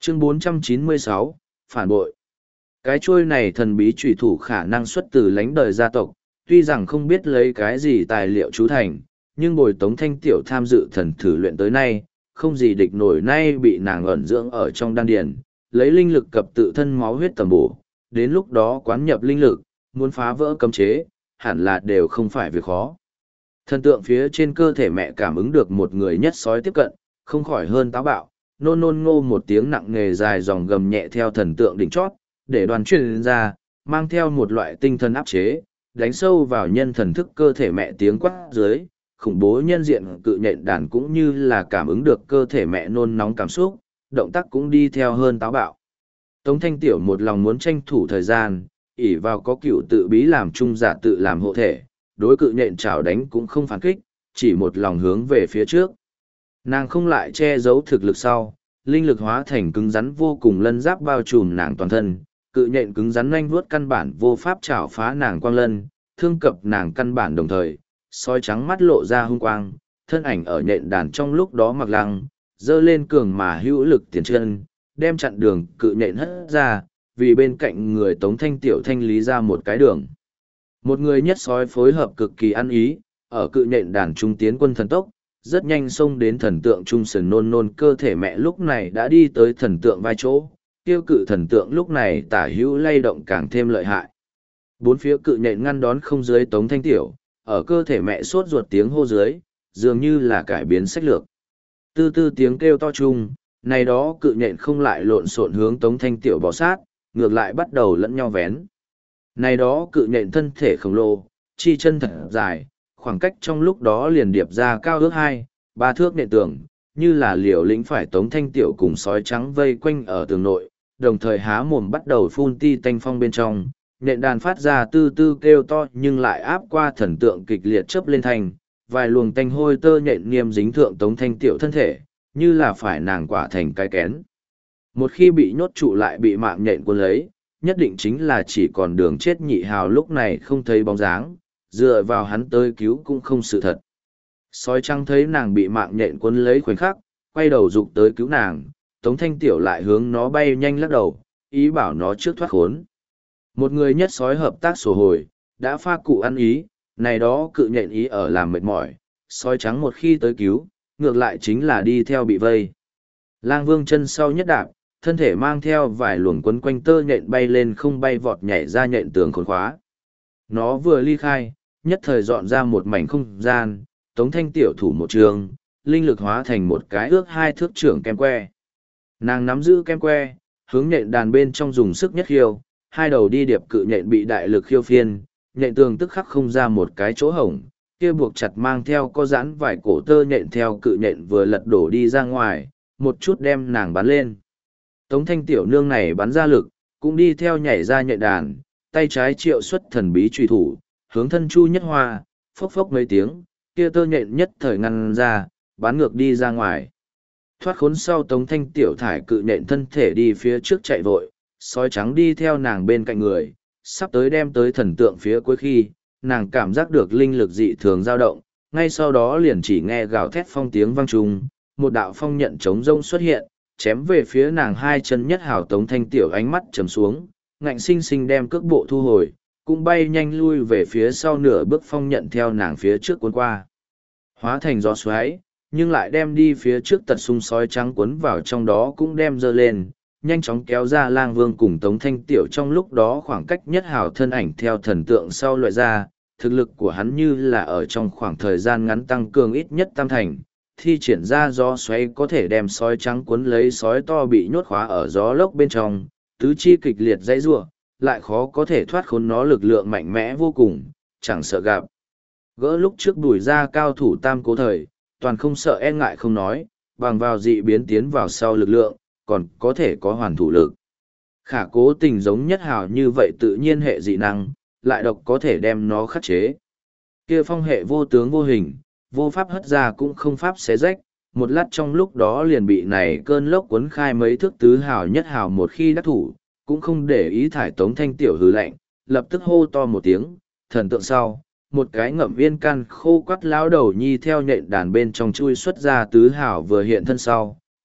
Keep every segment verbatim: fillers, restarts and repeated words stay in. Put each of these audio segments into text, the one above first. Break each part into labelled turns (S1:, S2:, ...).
S1: Chương bốn trăm chín mươi sáu, Phản bội. Cái chuôi này thần bí trùy thủ khả năng xuất từ lãnh đời gia tộc, tuy rằng không biết lấy cái gì tài liệu chú thành, nhưng bồi Tống Thanh Tiểu tham dự thần thử luyện tới nay, không gì địch nổi, nay bị nàng ẩn dưỡng ở trong đan điền, lấy linh lực cập tự thân máu huyết tầm bổ, đến lúc đó quán nhập linh lực, muốn phá vỡ cấm chế, hẳn là đều không phải việc khó. Thần tượng phía trên cơ thể mẹ cảm ứng được một người nhất sói tiếp cận, không khỏi hơn táo bạo, nôn nôn ngô một tiếng nặng nề dài dòng gầm nhẹ theo thần tượng đỉnh chót, để đoàn truyền ra, mang theo một loại tinh thần áp chế, đánh sâu vào nhân thần thức cơ thể mẹ tiếng quát dưới, khủng bố nhân diện cự nhện đàn cũng như là cảm ứng được cơ thể mẹ nôn nóng cảm xúc, động tác cũng đi theo hơn táo bạo. Tống Thanh Tiểu một lòng muốn tranh thủ thời gian, ỷ vào có cựu tự bí làm trung giả tự làm hộ thể, đối cự nhện chảo đánh cũng không phản kích, chỉ một lòng hướng về phía trước. Nàng không lại che giấu thực lực sau, linh lực hóa thành cứng rắn vô cùng lân giáp bao trùm nàng toàn thân, cự nhện cứng rắn nhanh vuốt căn bản vô pháp chảo phá nàng quang lân, thương cập nàng căn bản đồng thời, soi trắng mắt lộ ra hung quang, thân ảnh ở nhện đàn trong lúc đó mặc lăng, dơ lên cường mà hữu lực tiền chân, đem chặn đường cự nhện hất ra, vì bên cạnh người Tống Thanh Tiểu thanh lý ra một cái đường. Một người nhất sói phối hợp cực kỳ ăn ý, ở cự nhện đàn trung tiến quân thần tốc, rất nhanh xông đến thần tượng trung sườn nôn nôn cơ thể mẹ lúc này đã đi tới thần tượng vai chỗ, tiêu cự thần tượng lúc này tả hữu lay động càng thêm lợi hại. Bốn phía cự nhện ngăn đón không dưới Tống Thanh Tiểu, ở cơ thể mẹ sốt ruột tiếng hô dưới, dường như là cải biến sách lược. Tư tư tiếng kêu to chung, này đó cự nhện không lại lộn xộn hướng Tống Thanh Tiểu bỏ sát, ngược lại bắt đầu lẫn nhau vén. Này đó cự nhện thân thể khổng lồ, chi chân thật dài, khoảng cách trong lúc đó liền điệp ra cao ước hai, ba thước nện tường, như là liều lĩnh phải Tống Thanh Tiểu cùng sói trắng vây quanh ở tường nội, đồng thời há mồm bắt đầu phun ti tanh phong bên trong, nện đàn phát ra tư tư kêu to nhưng lại áp qua thần tượng kịch liệt chớp lên thành, vài luồng tanh hôi tơ nhện nghiêm dính thượng Tống Thanh Tiểu thân thể, như là phải nàng quả thành cái kén. Một khi bị nhốt trụ lại bị mạng nhện cuốn lấy, nhất định chính là chỉ còn đường chết nhị hào lúc này không thấy bóng dáng, dựa vào hắn tới cứu cũng không sự thật. Sói trắng thấy nàng bị mạng nhện cuốn lấy khoảnh khắc, quay đầu dục tới cứu nàng, Tống Thanh Tiểu lại hướng nó bay nhanh lắc đầu, ý bảo nó trước thoát khốn. Một người nhất sói hợp tác sổ hồi, đã pha cụ ăn ý, này đó cự nhện ý ở làm mệt mỏi, sói trắng một khi tới cứu, ngược lại chính là đi theo bị vây. Lang Vương chân sau nhất đạp, thân thể mang theo vài luồng quấn quanh tơ nhện bay lên không bay vọt nhảy ra nhện tường khốn khóa. Nó vừa ly khai, nhất thời dọn ra một mảnh không gian, Tống Thanh Tiểu thủ một trường, linh lực hóa thành một cái ước hai thước trưởng kem que. Nàng nắm giữ kem que, hướng nhện đàn bên trong dùng sức nhất khiêu, hai đầu đi điệp cự nhện bị đại lực khiêu phiên, nhện tường tức khắc không ra một cái chỗ hổng, kia buộc chặt mang theo có giãn vài cổ tơ nhện theo cự nhện vừa lật đổ đi ra ngoài, một chút đem nàng bắn lên. Tống Thanh Tiểu nương này bắn ra lực, cũng đi theo nhảy ra nhện đàn, tay trái triệu xuất thần bí truy thủ, hướng thân Chu Nhất Hoa, phốc phốc mấy tiếng, kia tơ nhện nhất thời ngăn ra, bắn ngược đi ra ngoài. Thoát khốn sau Tống Thanh Tiểu thải cự nhện thân thể đi phía trước chạy vội, sói trắng đi theo nàng bên cạnh người, sắp tới đem tới thần tượng phía cuối khi, nàng cảm giác được linh lực dị thường dao động, ngay sau đó liền chỉ nghe gào thét phong tiếng vang trùng, một đạo phong nhận chống rông xuất hiện, chém về phía nàng hai chân nhất hảo. Tống Thanh Tiểu ánh mắt trầm xuống, ngạnh sinh sinh đem cước bộ thu hồi, cũng bay nhanh lui về phía sau nửa bước, phong nhận theo nàng phía trước cuốn qua. Hóa thành gió xoáy, nhưng lại đem đi phía trước tật sung sói trắng cuốn vào trong đó cũng đem dơ lên, nhanh chóng kéo ra Lang Vương cùng Tống Thanh Tiểu trong lúc đó khoảng cách nhất hảo thân ảnh theo thần tượng sau loại ra, thực lực của hắn như là ở trong khoảng thời gian ngắn tăng cường ít nhất tam thành, thi triển ra gió xoáy có thể đem sói trắng cuốn lấy sói to bị nhốt khóa ở gió lốc bên trong, tứ chi kịch liệt dãy giụa, lại khó có thể thoát khốn nó lực lượng mạnh mẽ vô cùng, chẳng sợ gặp. Gỡ lúc trước đuổi ra cao thủ tam cố thời, toàn không sợ e ngại không nói, bằng vào dị biến tiến vào sau lực lượng, còn có thể có hoàn thủ lực. Khả cố tình giống nhất hào như vậy tự nhiên hệ dị năng, lại độc có thể đem nó khắc chế. Kia phong hệ vô tướng vô hình, vô pháp hất ra cũng không pháp xé rách, một lát trong lúc đó liền bị này cơn lốc cuốn khai mấy thước tứ hào nhất hào, một khi đắc thủ, cũng không để ý thải Tống Thanh Tiểu hừ lạnh, lập tức hô to một tiếng, thần tượng sau, một cái ngậm viên can khô quắt lão đầu nhi theo nhện đàn bên trong chui xuất ra tứ hào vừa hiện thân sau,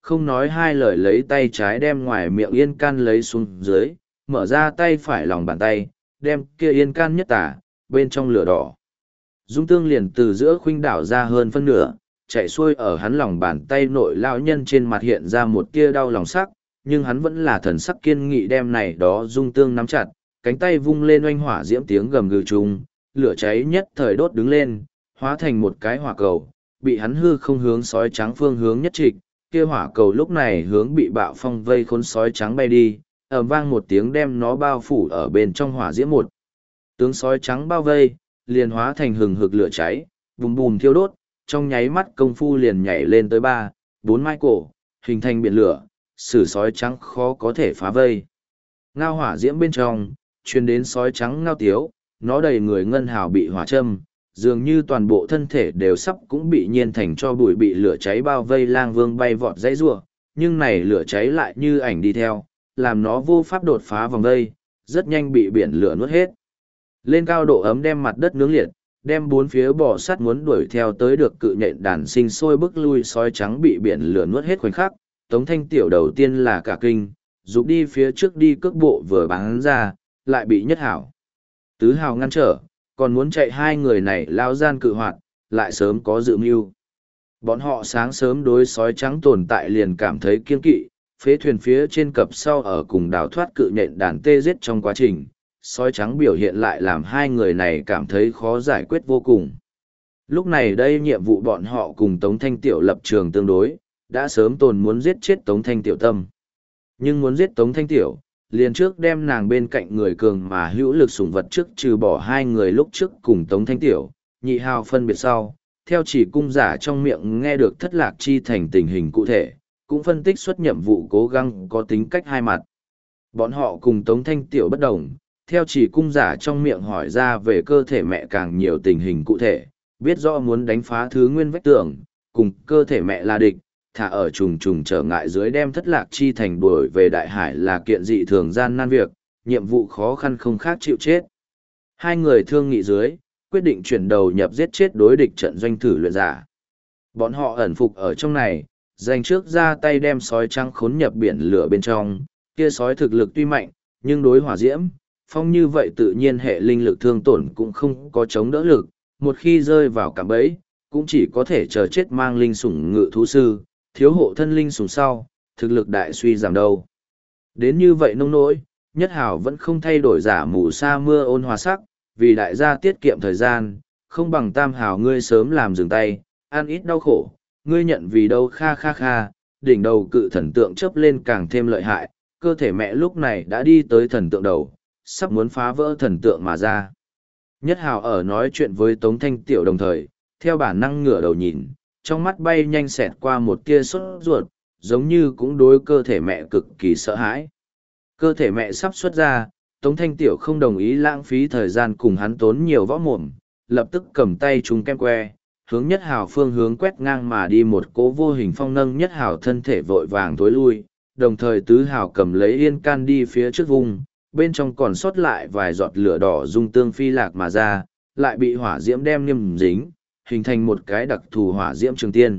S1: không nói hai lời lấy tay trái đem ngoài miệng yên can lấy xuống dưới, mở ra tay phải lòng bàn tay, đem kia yên can nhất tả, bên trong lửa đỏ. Dung tương liền từ giữa khuynh đảo ra hơn phân nửa, chạy xuôi ở hắn lòng bàn tay nội lão nhân trên mặt hiện ra một tia đau lòng sắc, nhưng hắn vẫn là thần sắc kiên nghị đem này đó dung tương nắm chặt, cánh tay vung lên oanh hỏa diễm tiếng gầm gừ trùng, lửa cháy nhất thời đốt đứng lên, hóa thành một cái hỏa cầu, bị hắn hư không hướng sói trắng phương hướng nhất trịch, kia hỏa cầu lúc này hướng bị bạo phong vây khốn sói trắng bay đi, ầm vang một tiếng đem nó bao phủ ở bên trong hỏa diễm một. Tướng sói trắng bao vây, liền hóa thành hừng hực lửa cháy, bùm bùm thiêu đốt, trong nháy mắt công phu liền nhảy lên tới ba, bốn mai cổ, hình thành biển lửa, sử sói trắng khó có thể phá vây. Ngao hỏa diễm bên trong, truyền đến sói trắng ngao tiếu, nó đầy người ngân hào bị hỏa châm, dường như toàn bộ thân thể đều sắp cũng bị nhiên thành cho bụi bị lửa cháy bao vây lang vương bay vọt dãy rủa, nhưng này lửa cháy lại như ảnh đi theo, làm nó vô pháp đột phá vòng vây, rất nhanh bị biển lửa nuốt hết. Lên cao độ ấm đem mặt đất nướng liệt, đem bốn phía bò sắt muốn đuổi theo tới được cự nhện đàn sinh sôi bức lui sói trắng bị biển lửa nuốt hết khoảnh khắc, Tống Thanh Tiểu đầu tiên là cả kinh, dục đi phía trước đi cước bộ vừa bắn ra, lại bị Nhất Hảo, Tứ Hào ngăn trở, còn muốn chạy hai người này lao gian cự hoạt, lại sớm có dự mưu. Bọn họ sáng sớm đối sói trắng tồn tại liền cảm thấy kiên kỵ, phế thuyền phía trên cập sau ở cùng đào thoát cự nhện đàn tê giết trong quá trình, sói trắng biểu hiện lại làm hai người này cảm thấy khó giải quyết vô cùng. Lúc này đây nhiệm vụ bọn họ cùng Tống Thanh Tiểu lập trường tương đối, đã sớm tồn muốn giết chết Tống Thanh Tiểu tâm. Nhưng muốn giết Tống Thanh Tiểu, liền trước đem nàng bên cạnh người cường mà hữu lực sủng vật trước trừ bỏ hai người lúc trước cùng Tống Thanh Tiểu, nhị hào phân biệt sau, theo chỉ cung giả trong miệng nghe được thất lạc chi thành tình hình cụ thể, cũng phân tích xuất nhiệm vụ cố gắng có tính cách hai mặt. Bọn họ cùng Tống Thanh Tiểu bất đồng, theo chỉ cung giả trong miệng hỏi ra về cơ thể mẹ càng nhiều tình hình cụ thể, biết rõ muốn đánh phá thứ nguyên vách tường, cùng cơ thể mẹ là địch, thả ở trùng trùng trở ngại dưới đem thất lạc chi thành đuổi về đại hải là kiện dị thường gian nan việc, nhiệm vụ khó khăn không khác chịu chết. Hai người thương nghị dưới, quyết định chuyển đầu nhập giết chết đối địch trận doanh thử luyện giả. Bọn họ ẩn phục ở trong này, dành trước ra tay đem sói trắng khốn nhập biển lửa bên trong, kia sói thực lực tuy mạnh, nhưng đối hỏa diễm, phong như vậy tự nhiên hệ linh lực thương tổn cũng không có chống đỡ lực, một khi rơi vào cạm bẫy, cũng chỉ có thể chờ chết mang linh sủng ngự thú sư, thiếu hộ thân linh sủng sau, thực lực đại suy giảm đâu. Đến như vậy nông nỗi, Nhất Hảo vẫn không thay đổi giả mù sa mưa ôn hòa sắc, vì đại gia tiết kiệm thời gian, không bằng Tam Hảo ngươi sớm làm dừng tay, ăn ít đau khổ, ngươi nhận vì đâu kha kha kha, đỉnh đầu cự thần tượng chớp lên càng thêm lợi hại, cơ thể mẹ lúc này đã đi tới thần tượng đầu, sắp muốn phá vỡ thần tượng mà ra. Nhất Hảo ở nói chuyện với Tống Thanh Tiểu đồng thời, theo bản năng ngửa đầu nhìn, trong mắt bay nhanh xẹt qua một tia sốt ruột, giống như cũng đối cơ thể mẹ cực kỳ sợ hãi. Cơ thể mẹ sắp xuất ra, Tống Thanh Tiểu không đồng ý lãng phí thời gian cùng hắn tốn nhiều võ mồm, lập tức cầm tay chúng kem que, hướng Nhất Hảo phương hướng quét ngang mà đi một cỗ vô hình phong nâng Nhất Hảo thân thể vội vàng tối lui, đồng thời Tứ Hảo cầm lấy yên can đi phía trước vùng, bên trong còn sót lại vài giọt lửa đỏ dung tương phi lạc mà ra, lại bị hỏa diễm đem niêm dính, hình thành một cái đặc thù hỏa diễm trường tiên.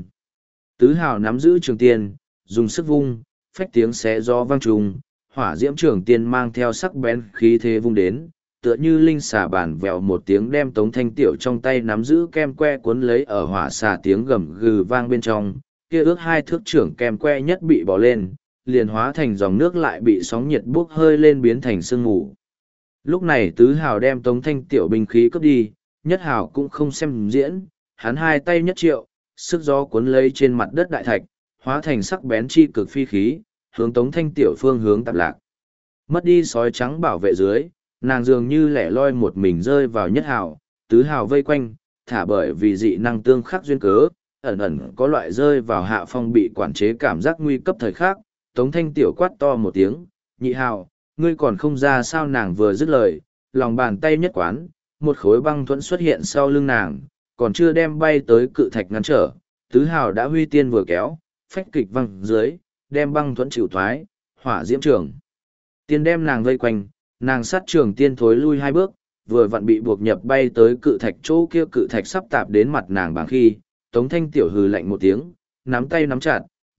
S1: Tứ Hảo nắm giữ trường tiên, dùng sức vung, phách tiếng xé gió vang trùng, hỏa diễm trường tiên mang theo sắc bén khí thế vung đến, tựa như linh xà bản vèo một tiếng đem Tống Thanh Tiểu trong tay nắm giữ kem que cuốn lấy ở hỏa xà tiếng gầm gừ vang bên trong, kia ước hai thước trưởng kem que nhất bị bỏ lên, liền hóa thành dòng nước lại bị sóng nhiệt bốc hơi lên biến thành sương mù. Lúc này Tứ Hào đem Tống Thanh Tiểu binh khí cướp đi, Nhất Hào cũng không xem diễn, hắn hai tay nhất triệu, sức gió cuốn lấy trên mặt đất đại thạch, hóa thành sắc bén chi cực phi khí, hướng Tống Thanh Tiểu phương hướng tạp lạc. Mất đi sói trắng bảo vệ dưới, nàng dường như lẻ loi một mình rơi vào Nhất Hào, Tứ Hào vây quanh, thả bởi vì dị năng tương khắc duyên cớ, ẩn ẩn có loại rơi vào hạ phong bị quản chế cảm giác nguy cấp thời khắc. Tống Thanh Tiểu quát to một tiếng, Nhị Hào, ngươi còn không ra sao? Nàng vừa dứt lời, lòng bàn tay nhất quán, một khối băng thuẫn xuất hiện sau lưng nàng, còn chưa đem bay tới cự thạch ngăn trở, Tứ Hào đã huy tiên vừa kéo, phách kịch văng dưới, đem băng thuẫn chịu thoái, hỏa diễm trường tiên đem nàng vây quanh, nàng sát trường tiên thối lui hai bước, vừa vặn bị buộc nhập bay tới cự thạch chỗ kia, cự thạch sắp tạp đến mặt nàng bằng khi, Tống Thanh Tiểu hừ lạnh một tiếng, nắm tay nắm chặt,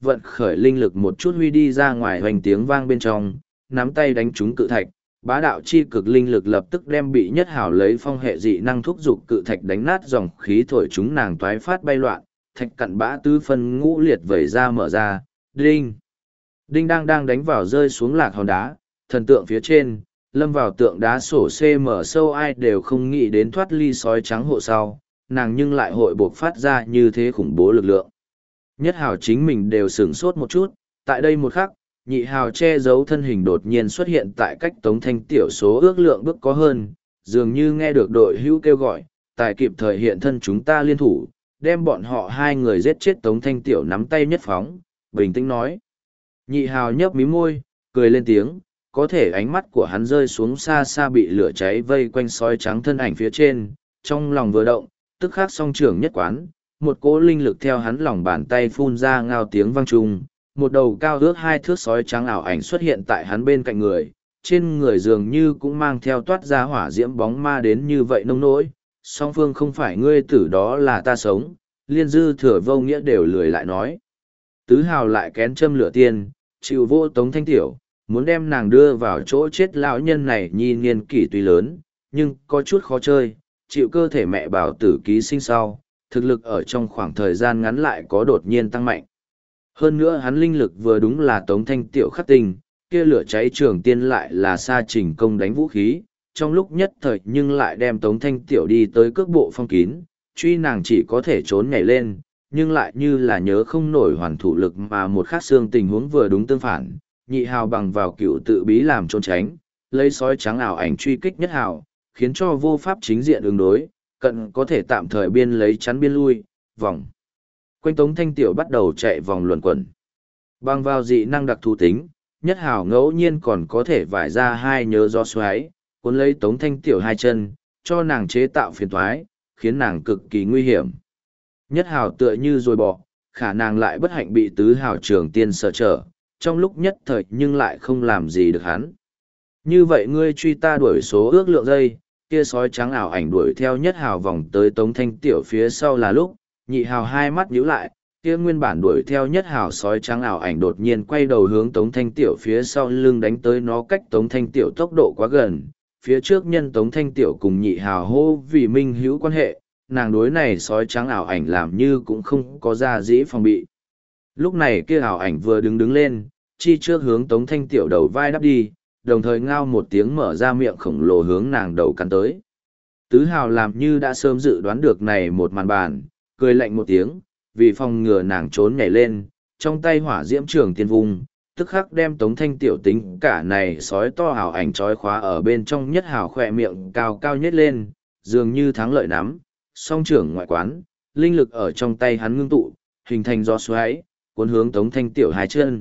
S1: vận khởi linh lực một chút huy đi ra ngoài hoành tiếng vang bên trong, nắm tay đánh trúng cự thạch, bá đạo chi cực linh lực lập tức đem bị Nhất Hào lấy phong hệ dị năng thúc dục cự thạch đánh nát, dòng khí thổi chúng nàng toái phát bay loạn, thạch cặn bã tứ phân ngũ liệt vẩy ra mở ra, đinh. Đinh đang đang đánh vào rơi xuống lạc hòn đá, thần tượng phía trên, lâm vào tượng đá sổ xê mở sâu, ai đều không nghĩ đến thoát ly sói trắng hộ sau, nàng nhưng lại hội buộc phát ra như thế khủng bố lực lượng. Nhất Hào chính mình đều sửng sốt một chút, tại đây một khắc, Nhị Hào che giấu thân hình đột nhiên xuất hiện tại cách Tống Thanh Tiểu số ước lượng bước có hơn, dường như nghe được đội hữu kêu gọi, tại kịp thời hiện thân chúng ta liên thủ, đem bọn họ hai người giết chết. Tống Thanh Tiểu nắm tay nhất phóng, bình tĩnh nói. Nhị Hào nhấp mí môi, cười lên tiếng, có thể ánh mắt của hắn rơi xuống xa xa bị lửa cháy vây quanh sói trắng thân ảnh phía trên, trong lòng vừa động, tức khắc song trưởng nhất quán, một cỗ linh lực theo hắn lòng bàn tay phun ra ngao tiếng vang trùng, một đầu cao ước hai thước sói trắng ảo ảnh xuất hiện tại hắn bên cạnh người, trên người dường như cũng mang theo toát ra hỏa diễm bóng ma đến như vậy nông nỗi, song phương không phải ngươi tử đó là ta sống, liên dư thừa vô nghĩa đều lười lại nói. Tứ Hào lại kén châm lửa tiên, chịu vô Tống Thanh Tiểu, muốn đem nàng đưa vào chỗ chết. Lão nhân này nhi niên kỷ tuy lớn, nhưng có chút khó chơi, chịu cơ thể mẹ bảo tử ký sinh sau, thực lực ở trong khoảng thời gian ngắn lại có đột nhiên tăng mạnh. Hơn nữa hắn linh lực vừa đúng là Tống Thanh Tiểu khắc tình, kia lửa cháy trường tiên lại là sa trình công đánh vũ khí, trong lúc nhất thời nhưng lại đem Tống Thanh Tiểu đi tới cước bộ phong kín, truy nàng chỉ có thể trốn nhảy lên, nhưng lại như là nhớ không nổi hoàn thủ lực mà một khắc xương tình huống vừa đúng tương phản. Nhị Hào bằng vào cựu tự bí làm trốn tránh, lấy sói trắng ảo ảnh truy kích Nhất Hào, khiến cho vô pháp chính diện ứng đối, cận có thể tạm thời biên lấy chắn biên lui, vòng. Quanh Tống Thanh Tiểu bắt đầu chạy vòng luẩn quẩn. Bằng vào dị năng đặc thù tính, Nhất Hào ngẫu nhiên còn có thể vải ra hai nhớ gió xoáy, cuốn lấy Tống Thanh Tiểu hai chân, cho nàng chế tạo phiền toái, khiến nàng cực kỳ nguy hiểm. Nhất Hào tựa như rồi bỏ, khả năng lại bất hạnh bị Tứ Hào trường tiên sợ trở, trong lúc nhất thời nhưng lại không làm gì được hắn. Như vậy ngươi truy ta đuổi số ước lượng giây, kia sói trắng ảo ảnh đuổi theo Nhất Hào vòng tới Tống Thanh Tiểu phía sau là lúc, Nhị Hào hai mắt nhíu lại, kia nguyên bản đuổi theo Nhất Hào sói trắng ảo ảnh đột nhiên quay đầu hướng Tống Thanh Tiểu phía sau lưng đánh tới, nó cách Tống Thanh Tiểu tốc độ quá gần, phía trước nhân Tống Thanh Tiểu cùng Nhị Hào hô vì minh hữu quan hệ, nàng đối này sói trắng ảo ảnh làm như cũng không có ra dĩ phòng bị. Lúc này kia ảo ảnh vừa đứng đứng lên, chi trước hướng Tống Thanh Tiểu đầu vai đắp đi, đồng thời ngao một tiếng mở ra miệng khổng lồ hướng nàng đầu cắn tới. Tứ Hào làm như đã sớm dự đoán được này một màn bàn, cười lạnh một tiếng, vì phòng ngừa nàng trốn nhảy lên, trong tay hỏa diễm trường tiên vùng, tức khắc đem Tống Thanh Tiểu tính cả này sói to ảo ảnh trói khóa ở bên trong. Nhất Hào khỏe miệng cao cao nhét lên, dường như thắng lợi nắm, song trưởng ngoại quán, linh lực ở trong tay hắn ngưng tụ, hình thành gió xoáy, cuốn hướng Tống Thanh Tiểu hai chân.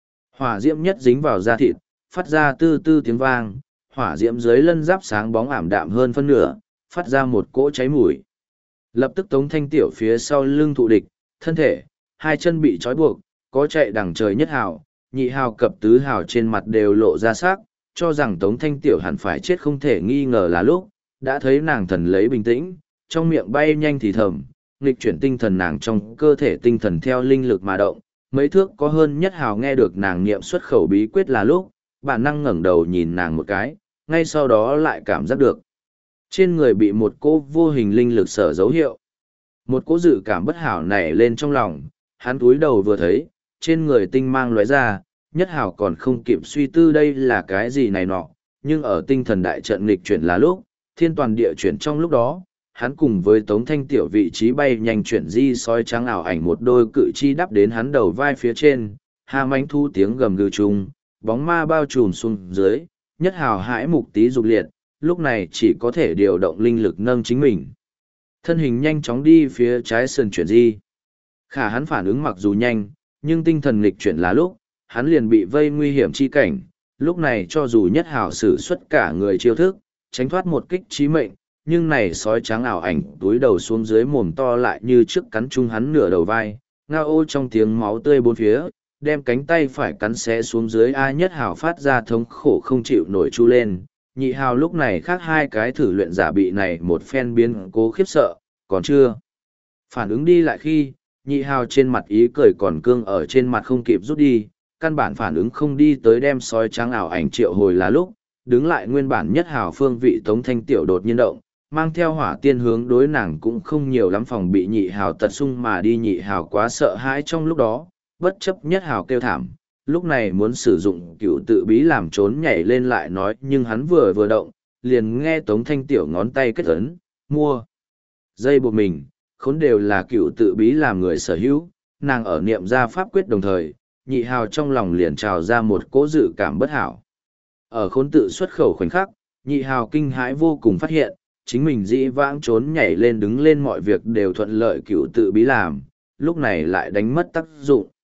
S1: Hỏa diễm nhất dính vào da thịt, phát ra tư tư tiếng vang, hỏa diễm dưới lân giáp sáng bóng ảm đạm hơn phân nửa, phát ra một cỗ cháy mùi. Lập tức Tống Thanh Tiểu phía sau lưng thụ địch, thân thể, hai chân bị trói buộc, có chạy đằng trời. Nhất Hào, Nhị Hào cập Tứ Hào trên mặt đều lộ ra sắc, cho rằng Tống Thanh Tiểu hẳn phải chết không thể nghi ngờ là lúc, đã thấy nàng thần lấy bình tĩnh, trong miệng bay nhanh thì thầm, nghịch chuyển tinh thần nàng trong cơ thể tinh thần theo linh lực mà động, mấy thước có hơn. Nhất Hào nghe được nàng niệm xuất khẩu bí quyết là lúc, bản năng ngẩng đầu nhìn nàng một cái, ngay sau đó lại cảm giác được trên người bị một cỗ vô hình linh lực sở dấu hiệu. Một cỗ dự cảm bất hảo nảy lên trong lòng, hắn cúi đầu vừa thấy, trên người tinh mang lóe ra, Nhất Hào còn không kịp suy tư đây là cái gì này nọ, nhưng ở tinh thần đại trận nghịch chuyển là lúc, thiên toàn địa chuyển trong lúc đó, hắn cùng với Tống Thanh Tiểu vị trí bay nhanh chuyển di sói trắng ảo ảnh một đôi cự chi đắp đến hắn đầu vai phía trên, ha mánh thu tiếng gầm gừ chung, bóng ma bao trùm xuống dưới, Nhất Hào hãi mục tí dục liệt, lúc này chỉ có thể điều động linh lực nâng chính mình. Thân hình nhanh chóng đi phía trái sườn chuyển di. Khả hắn phản ứng mặc dù nhanh, nhưng tinh thần nghịch chuyển là lúc, hắn liền bị vây nguy hiểm chi cảnh, lúc này cho dù Nhất Hào sử xuất cả người chiêu thức, tránh thoát một kích chí mệnh, nhưng này sói trắng ảo ảnh túi đầu xuống dưới mồm to lại như trước cắn chung hắn nửa đầu vai, ngao ô trong tiếng máu tươi bốn phía, đem cánh tay phải cắn xé xuống dưới. A Nhất Hào phát ra thống khổ không chịu nổi chu lên. Nhị Hào lúc này khác hai cái thử luyện giả bị này một phen biến cố khiếp sợ, còn chưa phản ứng đi lại khi, nhị hào trên mặt ý cười còn cương ở trên mặt không kịp rút đi, căn bản phản ứng không đi tới đem sói trắng ảo ảnh triệu hồi là lúc, đứng lại nguyên bản nhất hào phương vị Tống Thanh Tiểu đột nhiên động, mang theo hỏa tiên hướng đối nàng cũng không nhiều lắm phòng bị nhị hào tật sung mà đi nhị hào quá sợ hãi trong lúc đó, bất chấp nhất hào kêu thảm, lúc này muốn sử dụng cựu tự bí làm trốn nhảy lên lại nói nhưng hắn vừa vừa động, liền nghe Tống Thanh Tiểu ngón tay kết ấn, mua. Dây buộc mình, khốn đều là cựu tự bí làm người sở hữu, nàng ở niệm ra pháp quyết đồng thời, nhị hào trong lòng liền trào ra một cỗ dự cảm bất hảo. Ở khốn tự xuất khẩu khoảnh khắc, nhị hào kinh hãi vô cùng phát hiện, chính mình dĩ vãng trốn nhảy lên đứng lên mọi việc đều thuận lợi cựu tự bí làm, lúc này lại đánh mất tác dụng.